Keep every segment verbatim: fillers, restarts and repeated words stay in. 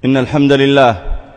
إن الحمد لله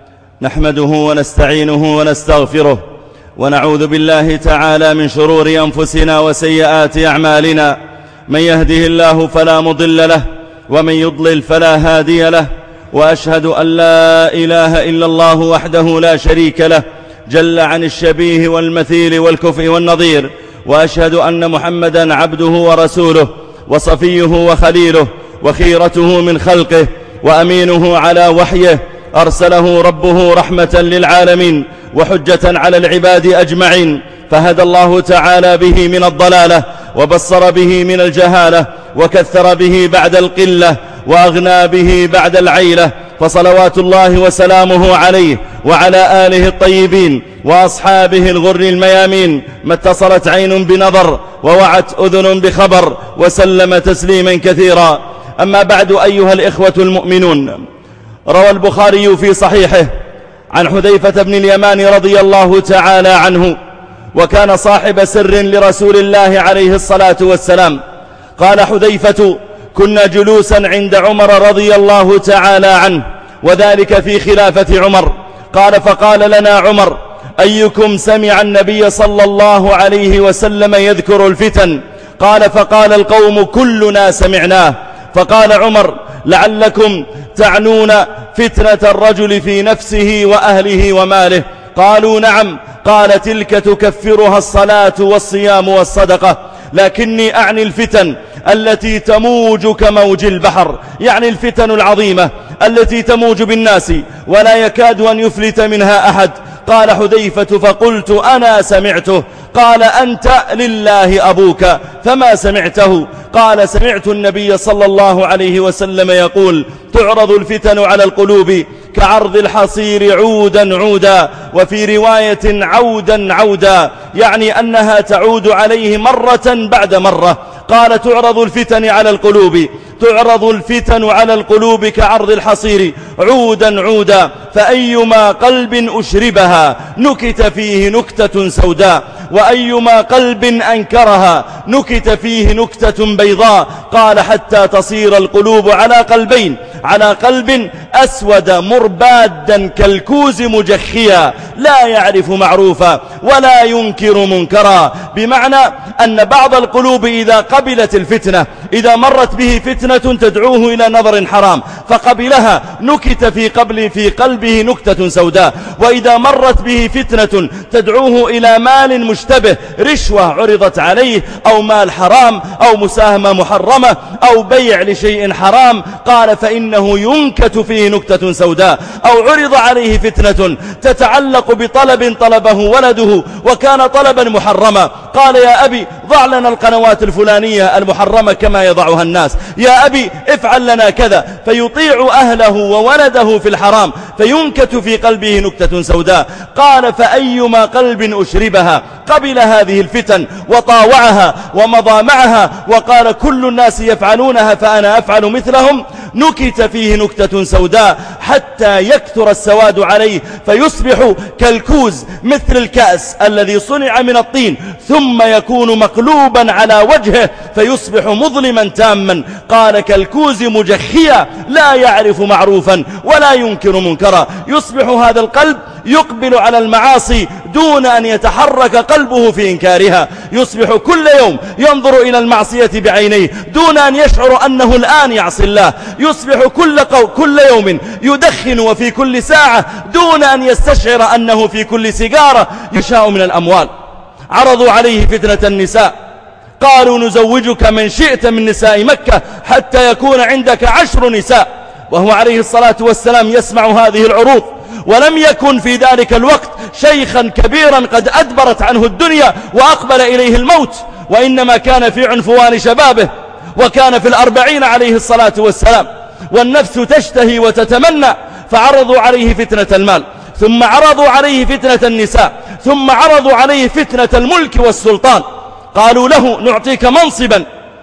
نحمده ونستعينه ونستغفره ونعوذ بالله تعالى من شرور أنفسنا وسيئات أعمالنا. من يهده الله فلا مضل له ومن يضلل فلا هادي له، وأشهد أن لا إله إلا الله وحده لا شريك له جل عن الشبيه والمثيل والكفء والنظير، وأشهد أن محمدا عبده ورسوله وصفيه وخليله وخيرته من خلقه وأمينه على وحيه، أرسله ربه رحمة للعالمين وحجة على العباد أجمعين، فهدى الله تعالى به من الضلالة وبصر به من الجهالة وكثر به بعد القلة وأغنى به بعد العيلة، فصلوات الله وسلامه عليه وعلى آله الطيبين وأصحابه الغر الميامين، ما اتصلت عين بنظر ووعت أذن بخبر، وسلم تسليما كثيرا. أما بعد، أيها الإخوة المؤمنون، روى البخاري في صحيحه عن حذيفة بن اليمان رضي الله تعالى عنه، وكان صاحب سر لرسول الله عليه الصلاة والسلام. قال حذيفة: كنا جلوسا عند عمر رضي الله تعالى عنه، وذلك في خلافة عمر. قال: فقال لنا عمر: أيكم سمع النبي صلى الله عليه وسلم يذكر الفتن؟ قال: فقال القوم: كلنا سمعناه. فقال عمر: لعلكم تعنون فتنة الرجل في نفسه وأهله وماله. قالوا: نعم. قال: تلك تكفرها الصلاة والصيام والصدقة، لكني أعني الفتن التي تموج كموج البحر، يعني الفتن العظيمة التي تموج بالناس ولا يكاد أن يفلت منها أحد. قال حذيفة: فقلت: أنا سمعته. قال: أنت لله أبوك، فما سمعته؟ قال: سمعت النبي صلى الله عليه وسلم يقول: تعرض الفتن على القلوب كعرض الحصير عودا عودا، وفي رواية عودا عودا، يعني أنها تعود عليه مرة بعد مرة. قال: تعرض الفتن على القلوب تعرض الفتن على القلوب كعرض الحصير عودا عودا، فأيما قلب أشربها نكت فيه نكتة سوداء، وأيما قلب أنكرها نكت فيه نكتة بيضاء. قال: حتى تصير القلوب على قلبين، على قلب أسود مربادا كالكوز مجخيا، لا يعرف معروفا ولا ينكر منكرا، بمعنى أن بعض القلوب إذا قبلت الفتنة، إذا مرت به فتنة تدعوه إلى نظر حرام فقبلها، نكت في قبل في قلبه نكتة سوداء. وإذا مرت به فتنة تدعوه إلى مال مشتبه، رشوة عرضت عليه، أو مال حرام، أو مساهمة محرمة، أو بيع لشيء حرام، قال: فإنه ينكت فيه نكتة سوداء. أو عرض عليه فتنة تتعلق بطلب طلبه ولده وكان طلبا محرما، قال: يا أبي ضع لنا القنوات الفلانية المحرمة كما يضعها الناس، يا أبي افعل لنا كذا، فيطيع أهله وولده في الحرام، فينكت في قلبه نكتة سوداء. قال: فأيما قلب أشربها قبل هذه الفتن وطاوعها ومضى معها وقال: كل الناس يفعلونها فأنا أفعل مثلهم، نكت فيه نكتة سوداء حتى يكثر السواد عليه، فيصبح كالكوز مثل الكأس الذي صنع من الطين، ثم يكون مقلوبا على وجهه فيصبح مظلما تاما. قال: كالكوز مجخيا، لا يعرف معروفا ولا ينكر منكرا. يصبح هذا القلب يقبل على المعاصي دون أن يتحرك قلبه في إنكارها، يصبح كل يوم ينظر إلى المعصية بعينيه دون أن يشعر أنه الآن يعصي الله، يصبح كل, قو... كل يوم يدخن وفي كل ساعة دون أن يستشعر أنه في كل سيجارة يشاء من الأموال. عرضوا عليه فتنة النساء، قالوا: نزوجك من شئت من نساء مكة حتى يكون عندك عشر نساء، وهو عليه الصلاة والسلام يسمع هذه العروض، ولم يكن في ذلك الوقت شيخا كبيرا قد أدبرت عنه الدنيا وأقبل إليه الموت، وإنما كان في عنفوان شبابه، وكان في الأربعين عليه الصلاة والسلام، والنفس تشتهي وتتمنى. فعرضوا عليه فتنة المال، ثم عرضوا عليه فتنة النساء، ثم عرضوا عليه فتنة الملك والسلطان. قالوا له: نعطيك منصبا،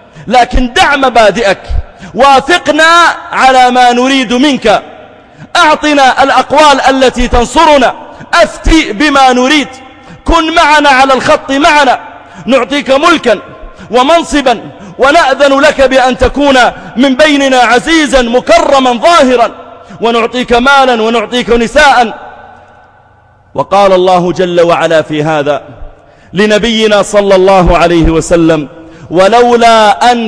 لكن دع مبادئك، وافقنا على ما نريد منك، أعطنا الأقوال التي تنصرنا، أفتي بما نريد، كن معنا على الخط معنا، نعطيك ملكا ومنصبا، ونأذن لك بأن تكون من بيننا عزيزا مكرما ظاهرا، ونعطيك مالا ونعطيك نساء. وقال الله جل وعلا في هذا لنبينا صلى الله عليه وسلم: ولولا أن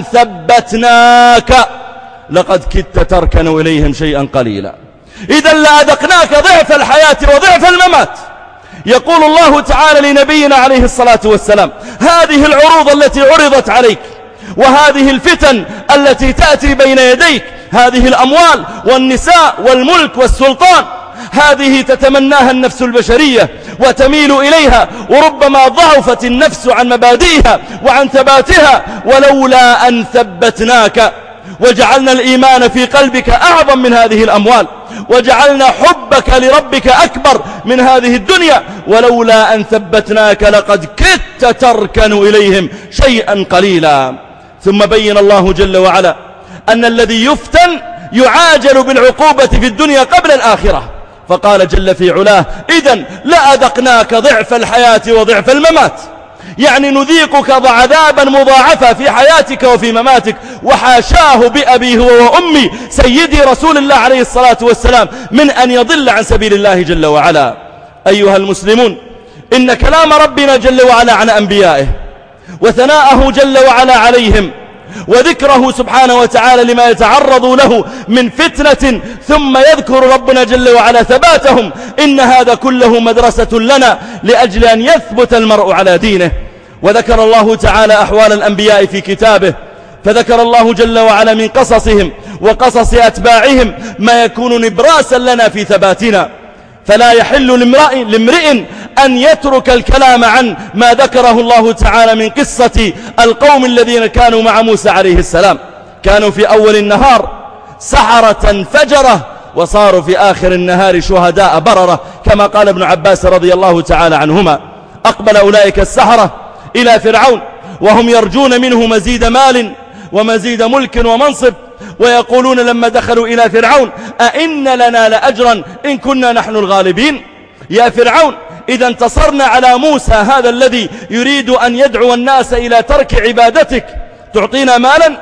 ثبتناك لقد كدت تركن إليهم شيئا قليلا. إذا لأذقناك ضعف الحياة وضعف الممات. يقول الله تعالى لنبينا عليه الصلاة والسلام: هذه العروض التي عرضت عليك، وهذه الفتن التي تأتي بين يديك، هذه الأموال والنساء والملك والسلطان، هذه تتمناها النفس البشرية وتميل إليها، وربما ضعفت النفس عن مبادئها وعن ثباتها. ولولا أن ثبتناك وجعلنا الإيمان في قلبك أعظم من هذه الأموال، وجعلنا حبك لربك أكبر من هذه الدنيا، ولولا أن ثبتناك لقد كدت تركن إليهم شيئا قليلا. ثم بين الله جل وعلا أن الذي يفتن يعاجل بالعقوبة في الدنيا قبل الآخرة، فقال جل في علاه: إذن لأذقناك ضعف الحياة وضعف الممات، يعني نذيقك عذابا مضاعفا في حياتك وفي مماتك. وحاشاه بأبي هو وأمي سيدي رسول الله عليه الصلاة والسلام من أن يضل عن سبيل الله جل وعلا. أيها المسلمون، إن كلام ربنا جل وعلا عن أنبيائه وثناءه جل وعلا عليهم وذكره سبحانه وتعالى لما يتعرض له من فتنة، ثم يذكر ربنا جل وعلا ثباتهم، إن هذا كله مدرسة لنا لأجل أن يثبت المرء على دينه. وذكر الله تعالى أحوال الأنبياء في كتابه، فذكر الله جل وعلا من قصصهم وقصص أتباعهم ما يكون نبراسا لنا في ثباتنا. فلا يحل لامرئ أن يترك الكلام عن ما ذكره الله تعالى من قصة القوم الذين كانوا مع موسى عليه السلام. كانوا في أول النهار سحرة فجرة، وصاروا في آخر النهار شهداء بررة، كما قال ابن عباس رضي الله تعالى عنهما. أقبل أولئك السحرة إلى فرعون وهم يرجون منه مزيد مال ومزيد ملك ومنصب، ويقولون لما دخلوا إلى فرعون: أئن لنا لأجرا إن كنا نحن الغالبين. يا فرعون، إذا انتصرنا على موسى هذا الذي يريد أن يدعو الناس إلى ترك عبادتك، تعطينا مالا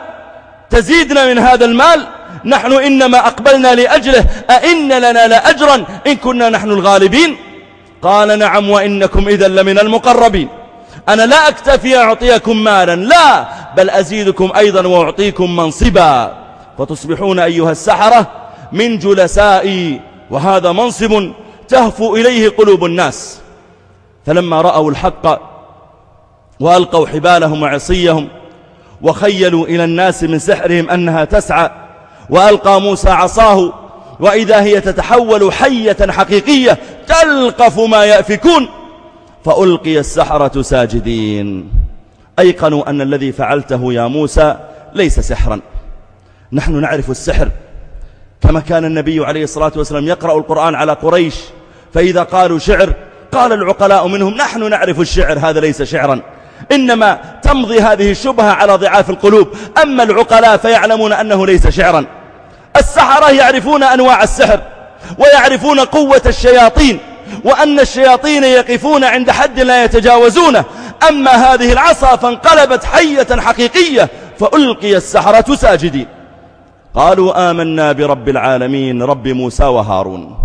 تزيدنا من هذا المال؟ نحن إنما أقبلنا لأجله، أئن لنا لأجرا إن كنا نحن الغالبين. قال: نعم وإنكم إذا لمن المقربين. أنا لا أكتفي أعطيكم مالا، لا، بل أزيدكم أيضا وأعطيكم منصبا، فتصبحون أيها السحرة من جلسائي، وهذا منصب تهفو إليه قلوب الناس. فلما رأوا الحق وألقوا حبالهم وعصيهم وخيلوا إلى الناس من سحرهم أنها تسعى، وألقى موسى عصاه وإذا هي تتحول حية حقيقية تلقف ما يأفكون، فألقي السحرة ساجدين. أيقنوا أن الذي فعلته يا موسى ليس سحرا. نحن نعرف السحر، كما كان النبي عليه الصلاة والسلام يقرأ القرآن على قريش، فإذا قالوا شعر قال العقلاء منهم: نحن نعرف الشعر، هذا ليس شعرا. إنما تمضي هذه الشبهة على ضعاف القلوب، أما العقلاء فيعلمون أنه ليس شعرا. السحرة يعرفون أنواع السحر ويعرفون قوة الشياطين، وأن الشياطين يقفون عند حد لا يتجاوزونه. أما هذه العصا فانقلبت حية حقيقية، فألقي السحرة ساجدين. قالوا: آمنا برب العالمين رب موسى وهارون.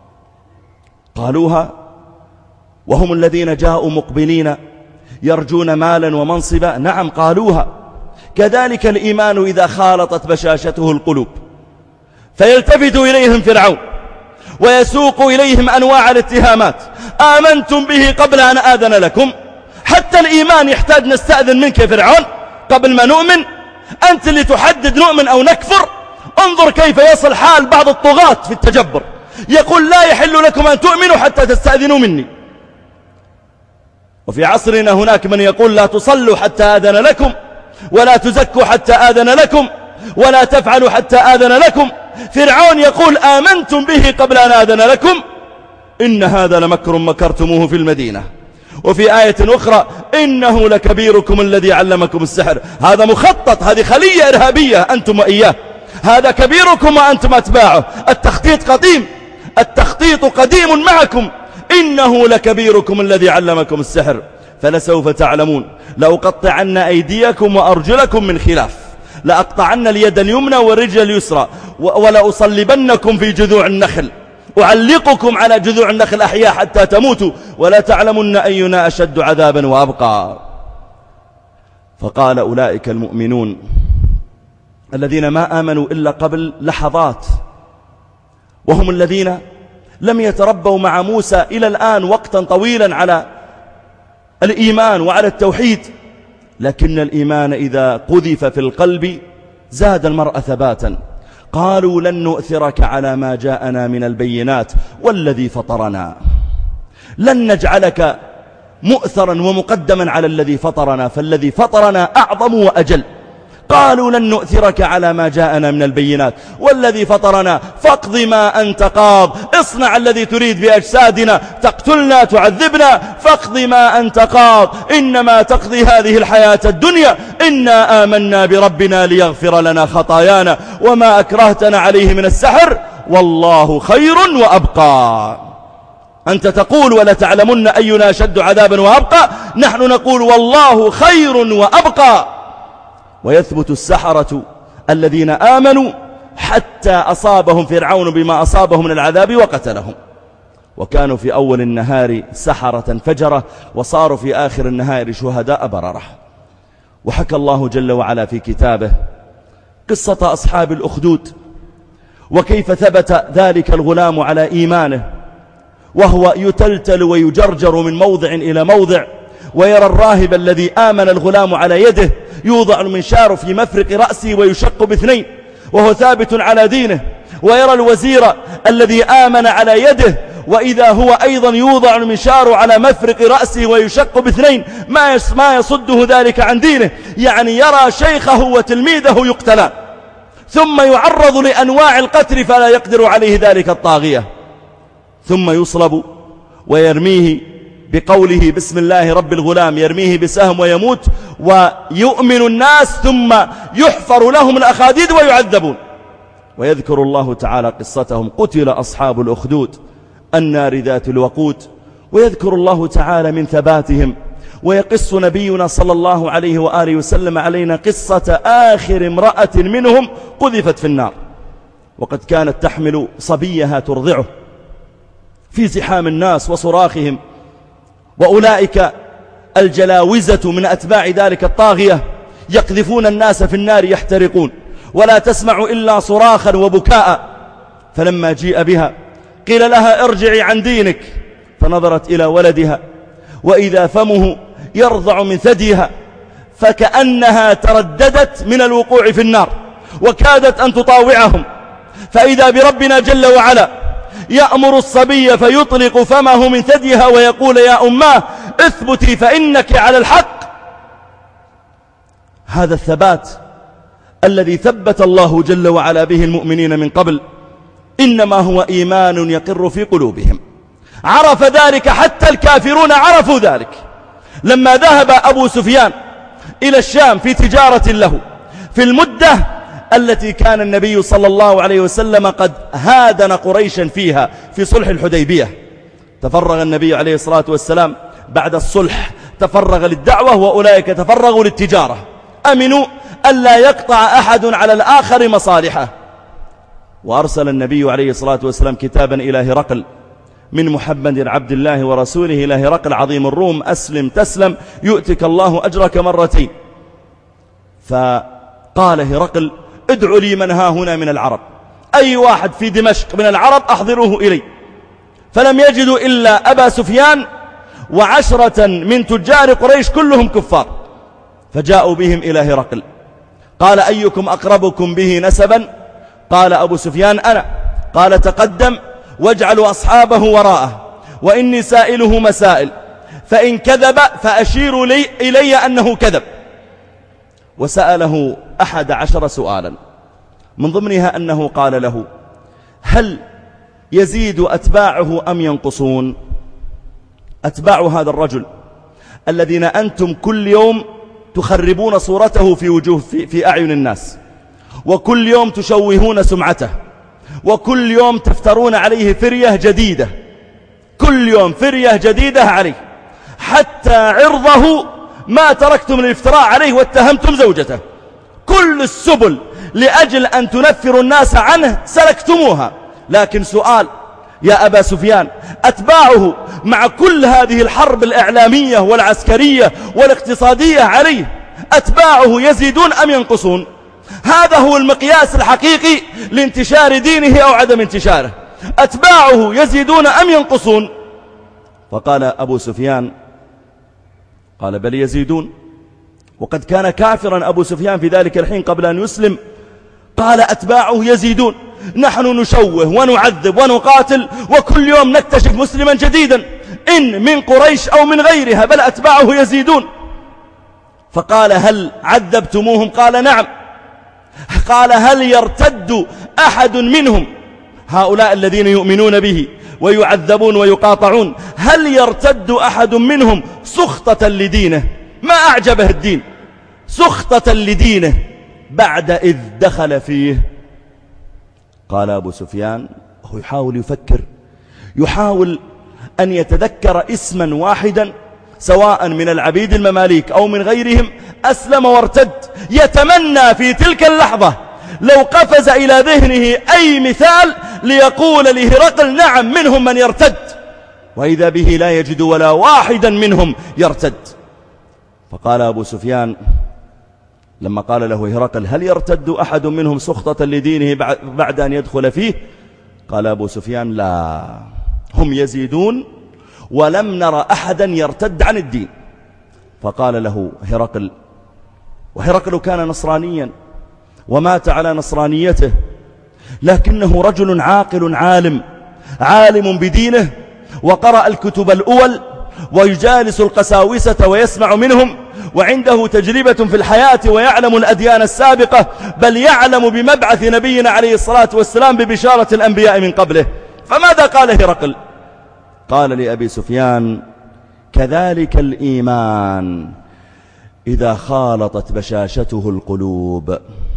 قالوها وهم الذين جاءوا مقبلين يرجون مالا ومنصبا. نعم قالوها. كذلك الإيمان إذا خالطت بشاشته القلوب، فيلتفت إليهم فرعون ويسوق إليهم أنواع الاتهامات: آمنتم به قبل أن آذن لكم. حتى الإيمان يحتاج نستأذن منك يا فرعون قبل ما نؤمن. أنت اللي تحدد نؤمن أو نكفر. انظر كيف يصل حال بعض الطغاة في التجبر، يقول: لا يحل لكم أن تؤمنوا حتى تستأذنوا مني. وفي عصرنا هناك من يقول: لا تصلوا حتى آذن لكم، ولا تزكوا حتى آذن لكم، ولا تفعلوا حتى آذن لكم. فرعون يقول: آمنتم به قبل أن آذن لكم، إن هذا لمكر مكرتموه في المدينة. وفي آية أخرى: إنه لكبيركم الذي علمكم السحر. هذا مخطط، هذه خلية إرهابية أنتم وإياه. هذا كبيركم وأنتم أتباعه. التخطيط قديم، التخطيط قديم معكم. إنه لكبيركم الذي علمكم السحر فلسوف تعلمون لأقطعن أيديكم وأرجلكم من خلاف لأقطعن اليد اليمنى والرجل اليسرى ولأصلبنكم في جذوع النخل أعلقكم على جذوع النخل أحياء حتى تموتوا ولا تعلمن أينا أشد عذابا وأبقى. فقال أولئك المؤمنون الذين ما آمنوا إلا قبل لحظات، وهم الذين لم يتربوا مع موسى إلى الآن وقتا طويلا على الإيمان وعلى التوحيد، لكن الإيمان إذا قذف في القلب زاد المرء ثباتا. قالوا لن نؤثرك على ما جاءنا من البينات والذي فطرنا، لن نجعلك مؤثرا ومقدما على الذي فطرنا، فالذي فطرنا أعظم وأجل. قالوا لن نؤثرك على ما جاءنا من البينات والذي فطرنا فاقض ما أنت قاض، اصنع الذي تريد بأجسادنا، تقتلنا تعذبنا، فاقض ما أنت قاض، إنما تقضي هذه الحياة الدنيا، إنا آمنا بربنا ليغفر لنا خطايانا وما أكرهتنا عليه من السحر والله خير وأبقى. أنت تقول ولا تعلمن أينا شد عذابا وأبقى، نحن نقول والله خير وأبقى. ويثبت السحرة الذين آمنوا حتى أصابهم فرعون بما أصابهم من العذاب وقتلهم، وكانوا في أول النهار سحرة فجرة وصاروا في آخر النهار شهداء بررة. وحكى الله جل وعلا في كتابه قصة أصحاب الأخدود وكيف ثبت ذلك الغلام على إيمانه وهو يتلتل ويجرجر من موضع إلى موضع، ويرى الراهب الذي آمن الغلام على يده يوضع المنشار في مفرق رأسه ويشق باثنين وهو ثابت على دينه، ويرى الوزير الذي آمن على يده وإذا هو أيضا يوضع المنشار على مفرق رأسه ويشق باثنين ما يصده ذلك عن دينه، يعني يرى شيخه وتلميذه يقتلان ثم يعرض لأنواع القتل فلا يقدر عليه ذلك الطاغية، ثم يصلب ويرميه بقوله بسم الله رب الغلام، يرميه بسهم ويموت ويؤمن الناس ثم يحفر لهم الأخاديد ويعذبون. ويذكر الله تعالى قصتهم قتل أصحاب الأخدود النار ذات الوقود، ويذكر الله تعالى من ثباتهم، ويقص نبينا صلى الله عليه وآله وسلم علينا قصة آخر امرأة منهم قذفت في النار وقد كانت تحمل صبيها ترضعه في زحام الناس وصراخهم، وأولئك الجلاوزة من أتباع ذلك الطاغية يقذفون الناس في النار يحترقون ولا تسمع إلا صراخا وبكاء. فلما جيء بها قيل لها ارجعي عن دينك، فنظرت إلى ولدها وإذا فمه يرضع من ثديها فكأنها ترددت من الوقوع في النار وكادت أن تطاوعهم، فإذا بربنا جل وعلا يأمر الصبي فيطلق فمه من ثديها ويقول يا أماه اثبتي فإنك على الحق. هذا الثبات الذي ثبت الله جل وعلا به المؤمنين من قبل إنما هو إيمان يقر في قلوبهم. عرف ذلك حتى الكافرون عرفوا ذلك. لما ذهب أبو سفيان إلى الشام في تجارة له في المدة التي كان النبي صلى الله عليه وسلم قد هادن قريشا فيها في صلح الحديبية، تفرغ النبي عليه الصلاة والسلام بعد الصلح تفرغ للدعوة وأولئك تفرغوا للتجارة، أمنوا ألا يقطع أحد على الآخر مصالحه. وأرسل النبي عليه الصلاة والسلام كتابا إلى هرقل من محمد عبد الله ورسوله إلى هرقل عظيم الروم أسلم تسلم يؤتك الله أجرك مرتين. فقال هرقل ادعوا لي من ها هنا من العرب، أي واحد في دمشق من العرب أحضروه إلي. فلم يجدوا إلا أبا سفيان وعشرة من تجار قريش كلهم كفار، فجاءوا بهم إلى هرقل. قال أيكم أقربكم به نسبا؟ قال أبو سفيان أنا. قال تقدم واجعلوا أصحابه وراءه وإني سائله مسائل، فإن كذب فأشيروا لي إلي أنه كذب. وسأله أحد عشر سؤالا، من ضمنها أنه قال له هل يزيد أتباعه أم ينقصون؟ أتباع هذا الرجل الذين أنتم كل يوم تخربون صورته في وجوه في, في أعين الناس، وكل يوم تشوهون سمعته، وكل يوم تفترون عليه فرية جديدة، كل يوم فرية جديدة عليه، حتى عرضه ما تركتم الافتراء عليه واتهمتم زوجته، كل السبل لأجل أن تنفروا الناس عنه سلكتموها. لكن سؤال يا أبا سفيان، أتباعه مع كل هذه الحرب الإعلامية والعسكرية والاقتصادية عليه، أتباعه يزيدون أم ينقصون؟ هذا هو المقياس الحقيقي لانتشار دينه أو عدم انتشاره. أتباعه يزيدون أم ينقصون؟ فقال أبو سفيان، قال بل يزيدون. وقد كان كافرا أبو سفيان في ذلك الحين قبل أن يسلم. قال أتباعه يزيدون، نحن نشوه ونعذب ونقاتل وكل يوم نكتشف مسلما جديدا، إن من قريش أو من غيرها، بل أتباعه يزيدون. فقال هل عذبتموهم؟ قال نعم. قال هل يرتد أحد منهم، هؤلاء الذين يؤمنون به ويعذبون ويقاطعون، هل يرتد أحد منهم سخطة لدينه، ما أعجبه الدين، سخطة لدينه بعد إذ دخل فيه؟ قال أبو سفيان، هو يحاول يفكر، يحاول أن يتذكر اسما واحدا سواء من العبيد المماليك أو من غيرهم أسلم وارتد، يتمنى في تلك اللحظة لو قفز إلى ذهنه أي مثال ليقول لهرقل نعم منهم من يرتد، وإذا به لا يجد ولا واحدا منهم يرتد. فقال أبو سفيان لما قال له هرقل هل يرتد أحد منهم سخطة لدينه بعد أن يدخل فيه؟ قال أبو سفيان لا، هم يزيدون ولم نرى أحدا يرتد عن الدين. فقال له هرقل، وهرقل كان نصرانيا ومات على نصرانيته، لكنه رجل عاقل عالم عالم بدينه، وقرأ الكتب الأول ويجالس القساوسة ويسمع منهم، وعنده تجربة في الحياة ويعلم الأديان السابقة، بل يعلم بمبعث نبينا عليه الصلاة والسلام ببشارة الأنبياء من قبله. فماذا قال هرقل؟ قال لأبي سفيان كذلك الإيمان إذا خالطت بشاشته القلوب،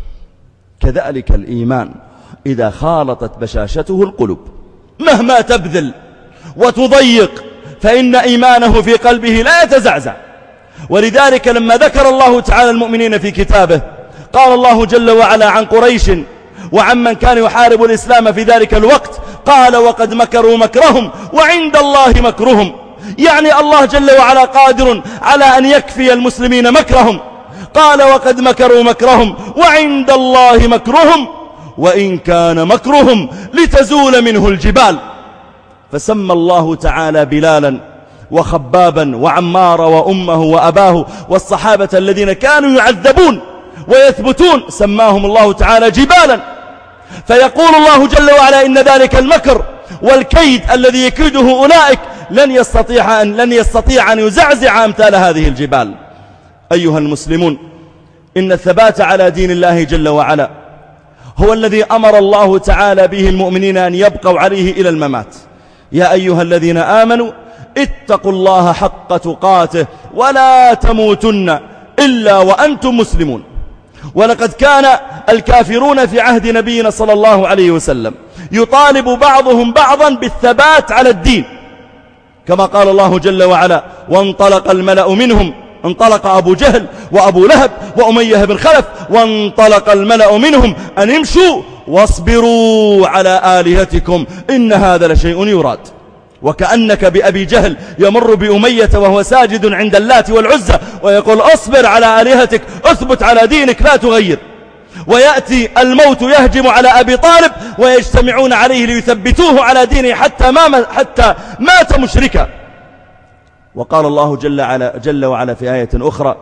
كذلك الإيمان إذا خالطت بشاشته القلوب، مهما تبذل وتضيق فإن إيمانه في قلبه لا يتزعزع. ولذلك لما ذكر الله تعالى المؤمنين في كتابه قال الله جل وعلا عن قريش وعمن كان يحارب الإسلام في ذلك الوقت، قال وقد مكروا مكرهم وعند الله مكرهم، يعني الله جل وعلا قادر على أن يكفي المسلمين مكرهم. قال وقد مكروا مكرهم وعند الله مكرهم وإن كان مكرهم لتزول منه الجبال. فسمى الله تعالى بلالا وخبابا وعمار وأمه وأباه والصحابة الذين كانوا يعذبون ويثبتون، سماهم الله تعالى جبالا. فيقول الله جل وعلا إن ذلك المكر والكيد الذي يكيده أولئك لن يستطيع أن, لن يستطيع أن يزعزع أمثال هذه الجبال. أيها المسلمون، إن الثبات على دين الله جل وعلا هو الذي أمر الله تعالى به المؤمنين أن يبقوا عليه إلى الممات. يا أيها الذين آمنوا اتقوا الله حق تقاته ولا تموتن إلا وأنتم مسلمون. ولقد كان الكافرون في عهد نبينا صلى الله عليه وسلم يطالب بعضهم بعضا بالثبات على الدين، كما قال الله جل وعلا وانطلق الملأ منهم، انطلق أبو جهل وأبو لهب وأمية بن خلف، وانطلق الملأ منهم أن امشوا واصبروا على آلهتكم إن هذا لشيء يراد. وكأنك بأبي جهل يمر بأمية وهو ساجد عند اللات والعزى ويقول أصبر على آلهتك، أثبت على دينك لا تغير. ويأتي الموت يهجم على أبي طالب ويجتمعون عليه ليثبتوه على دينه حتى, ما حتى مات مشركا. وقال الله جل, على جل وعلا في آية أخرى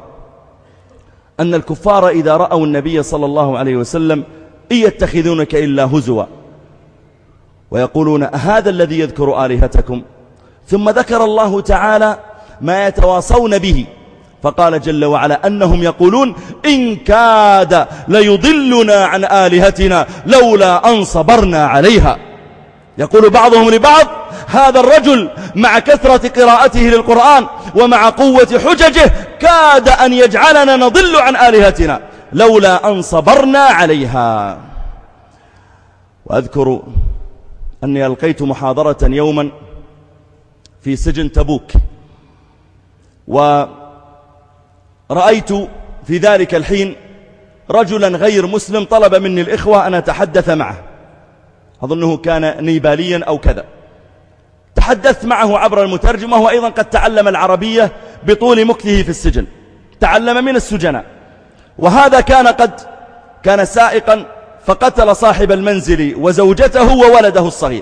أن الكفار إذا رأوا النبي صلى الله عليه وسلم إن يتخذونك إلا هزوا، ويقولون هذا الذي يذكر آلهتكم. ثم ذكر الله تعالى ما يتواصون به، فقال جل وعلا أنهم يقولون إن كاد ليضلنا عن آلهتنا لولا أن صبرنا عليها. يقول بعضهم لبعض هذا الرجل مع كثرة قراءته للقرآن ومع قوة حججه كاد أن يجعلنا نضل عن آلهتنا لولا أن صبرنا عليها. وأذكر أني ألقيت محاضرة يوما في سجن تبوك، ورأيت في ذلك الحين رجلا غير مسلم طلب مني الإخوة أن أتحدث معه، أظنه كان نيباليا أو كذا. تحدثت معه عبر المترجم، وهو أيضا قد تعلم العربية بطول مكثه في السجن، تعلم من السجناء. وهذا كان قد كان سائقا فقتل صاحب المنزل وزوجته وولده الصغير،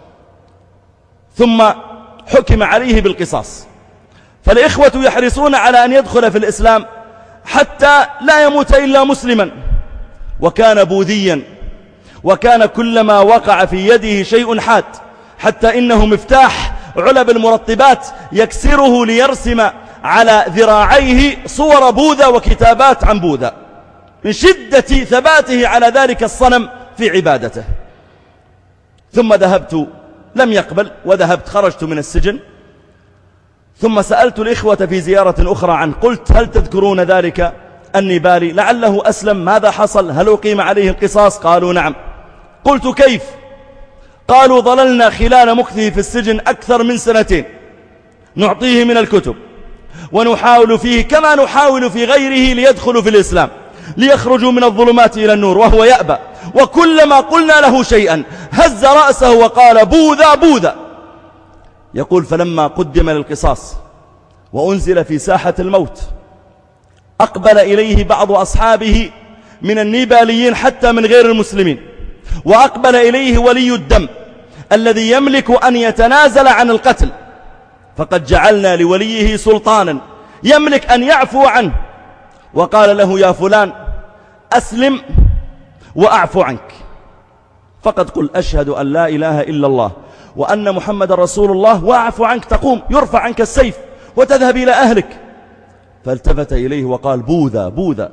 ثم حكم عليه بالقصاص. فالإخوة يحرصون على أن يدخل في الإسلام حتى لا يموت إلا مسلما. وكان بوذيا، وكان كلما وقع في يده شيء حاد، حتى إنه مفتاح علب المرطبات يكسره ليرسم على ذراعيه صور بوذا وكتابات عن بوذا، من شدة ثباته على ذلك الصنم في عبادته. ثم ذهبت، لم يقبل، وذهبت خرجت من السجن. ثم سألت الإخوة في زيارة أخرى عنه، قلت هل تذكرون ذلك النيبالي؟ لعله أسلم، ماذا حصل؟ هل أقيم عليه القصاص؟ قالوا نعم. قلت كيف؟ قالوا ظللنا خلال مكثه في السجن أكثر من سنتين نعطيه من الكتب ونحاول فيه كما نحاول في غيره ليدخلوا في الإسلام، ليخرجوا من الظلمات إلى النور، وهو يأبى. وكلما قلنا له شيئا هز رأسه وقال بوذا بوذا. يقول فلما قدم للقصاص وأنزل في ساحة الموت، أقبل إليه بعض أصحابه من النيباليين حتى من غير المسلمين، وأقبل إليه ولي الدم الذي يملك أن يتنازل عن القتل، فقد جعلنا لوليه سلطانا يملك أن يعفو عنه. وقال له يا فلان أسلم وأعفو عنك، فقد قل أشهد أن لا إله إلا الله وأن محمد رسول الله وأعفو عنك، تقوم يرفع عنك السيف وتذهب إلى أهلك. فالتفت إليه وقال بوذا بوذا.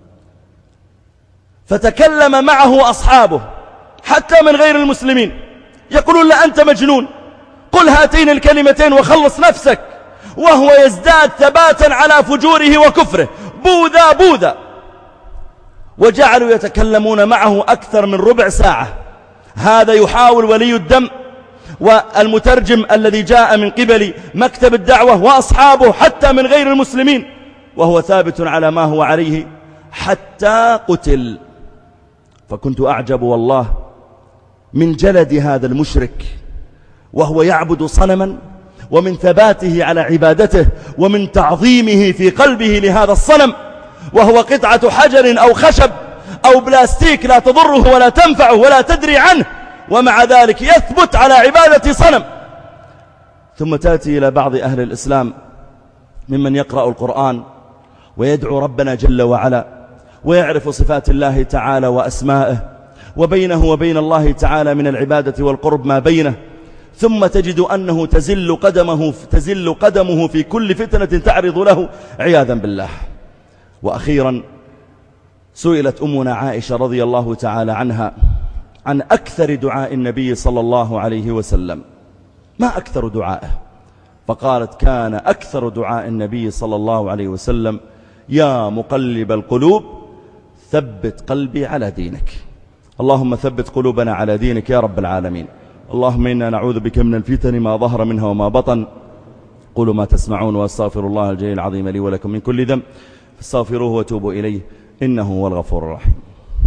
فتكلم معه أصحابه حتى من غير المسلمين يقولون لا أنت مجنون، قل هاتين الكلمتين وخلص نفسك، وهو يزداد ثباتا على فجوره وكفره، بوذا بوذا. وجعلوا يتكلمون معه أكثر من ربع ساعة. هذا يحاول ولي الدم والمترجم الذي جاء من قبل مكتب الدعوة وأصحابه حتى من غير المسلمين، وهو ثابت على ما هو عليه حتى قتل. فكنت أعجب والله من جلد هذا المشرك وهو يعبد صنما، ومن ثباته على عبادته، ومن تعظيمه في قلبه لهذا الصنم، وهو قطعة حجر أو خشب أو بلاستيك لا تضره ولا تنفعه ولا تدري عنه، ومع ذلك يثبت على عبادة صنم. ثم تأتي إلى بعض أهل الإسلام ممن يقرأ القرآن ويدعو ربنا جل وعلا ويعرف صفات الله تعالى وأسمائه، وبينه وبين الله تعالى من العبادة والقرب ما بينه، ثم تجد أنه تزل قدمه, تزل قدمه في كل فتنة تعرض له عياذا بالله. وأخيرا سئلت أمنا عائشة رضي الله تعالى عنها عن أكثر دعاء النبي صلى الله عليه وسلم، ما أكثر دعائه؟ فقالت كان أكثر دعاء النبي صلى الله عليه وسلم يا مقلب القلوب ثبت قلبي على دينك. اللهم ثبت قلوبنا على دينك يا رب العالمين. اللهم إنا نعوذ بك من الفتن ما ظهر منها وما بطن. قولوا ما تسمعون، واستغفر الله الجليل العظيم لي ولكم من كل ذنب فاستغفروه وتوبوا إليه إنه هو الغفور الرحيم.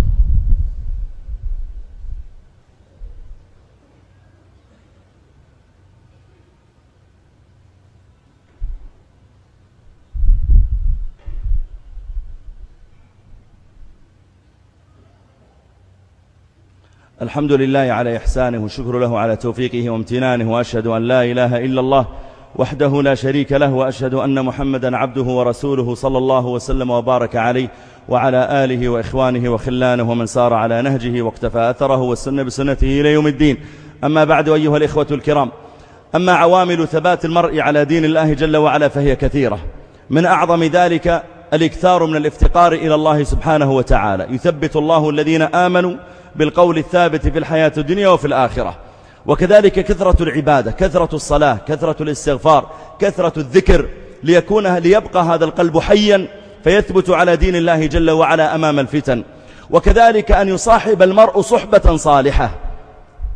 الحمد لله على إحسانه، والشكر له على توفيقه وامتنانه، وأشهد أن لا إله إلا الله وحده لا شريك له، وأشهد أن محمدا عبده ورسوله صلى الله وسلم وبارك عليه وعلى آله وإخوانه وخلانه ومن سار على نهجه واقتفى أثره والسنة بسنته إلى يوم الدين. أما بعد أيها الإخوة الكرام، أما عوامل ثبات المرء على دين الله جل وعلا فهي كثيرة، من أعظم ذلك الإكثار من الافتقار إلى الله سبحانه وتعالى. يثبت الله الذين آمنوا بالقول الثابت في الحياة الدنيا وفي الآخرة. وكذلك كثرة العبادة، كثرة الصلاة، كثرة الاستغفار، كثرة الذكر، ليكون ليبقى هذا القلب حيا فيثبت على دين الله جل وعلا أمام الفتن. وكذلك أن يصاحب المرء صحبة صالحة،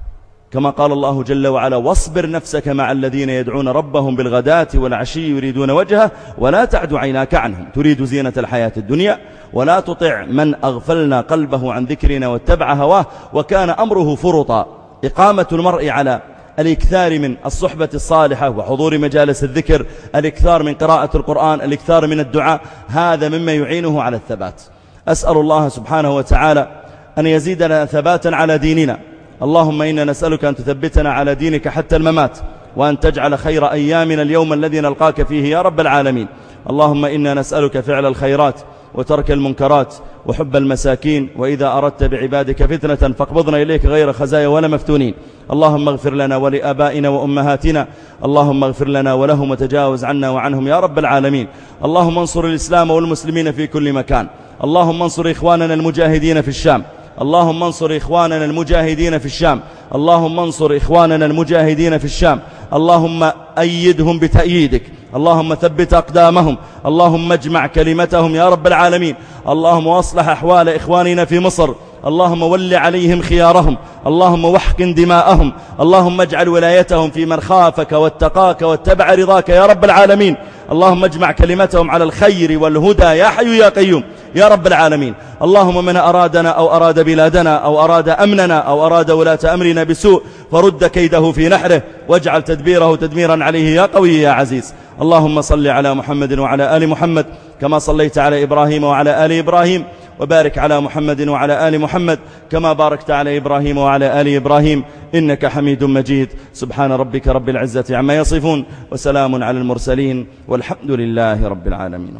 كما قال الله جل وعلا: واصبر نفسك مع الذين يدعون ربهم بالغداة والعشي يريدون وجهه ولا تعد عيناك عنهم تريد زينة الحياة الدنيا ولا تطع من أغفلنا قلبه عن ذكرنا واتبع هواه وكان أمره فرطا. إقامة المرء على الإكثار من الصحبة الصالحة وحضور مجالس الذكر، الإكثار من قراءة القرآن، الإكثار من الدعاء، هذا مما يعينه على الثبات. أسأل الله سبحانه وتعالى أن يزيدنا ثباتا على ديننا. اللهم إنا نسألك أن تثبتنا على دينك حتى الممات، وأن تجعل خير أيامنا اليوم الذي نلقاك فيه يا رب العالمين. اللهم إنا نسألك فعل الخيرات وترك المنكرات وحب المساكين، وإذا أردت بعبادك فتنة فاقبضنا إليك غير خزايا ولا مفتونين. اللهم اغفر لنا ولآبائنا وأمهاتنا، اللهم اغفر لنا ولهم وتجاوز عنا وعنهم يا رب العالمين. اللهم انصر الإسلام والمسلمين في كل مكان. اللهم انصر إخواننا المجاهدين في الشام. اللهم انصر إخواننا المجاهدين في الشام. اللهم انصر إخواننا المجاهدين في الشام. اللهم أيدهم بتأييدك. اللهم ثبت أقدامهم. اللهم اجمع كلمتهم يا رب العالمين. اللهم واصلح أحوال إخواننا في مصر. اللهم ول عليهم خيارهم. اللهم واحقن دماءهم. اللهم اجعل ولايتهم في من خافك واتقاك واتبع رضاك يا رب العالمين. اللهم اجمع كلمتهم على الخير والهدى يا حي يا قيوم يا رب العالمين. اللهم من أرادنا أو أراد بلادنا أو أراد أمننا أو أراد ولاة أمرنا بسوء فرد كيده في نحره واجعل تدبيره تدميرا عليه يا قوي يا عزيز. اللهم صل على محمد وعلى آل محمد كما صليت على إبراهيم وعلى آل إبراهيم، وبارك على محمد وعلى آل محمد كما باركت على إبراهيم وعلى آل إبراهيم إنك حميد مجيد. سبحان ربك رب العزة عما يصفون وسلام على المرسلين والحمد لله رب العالمين.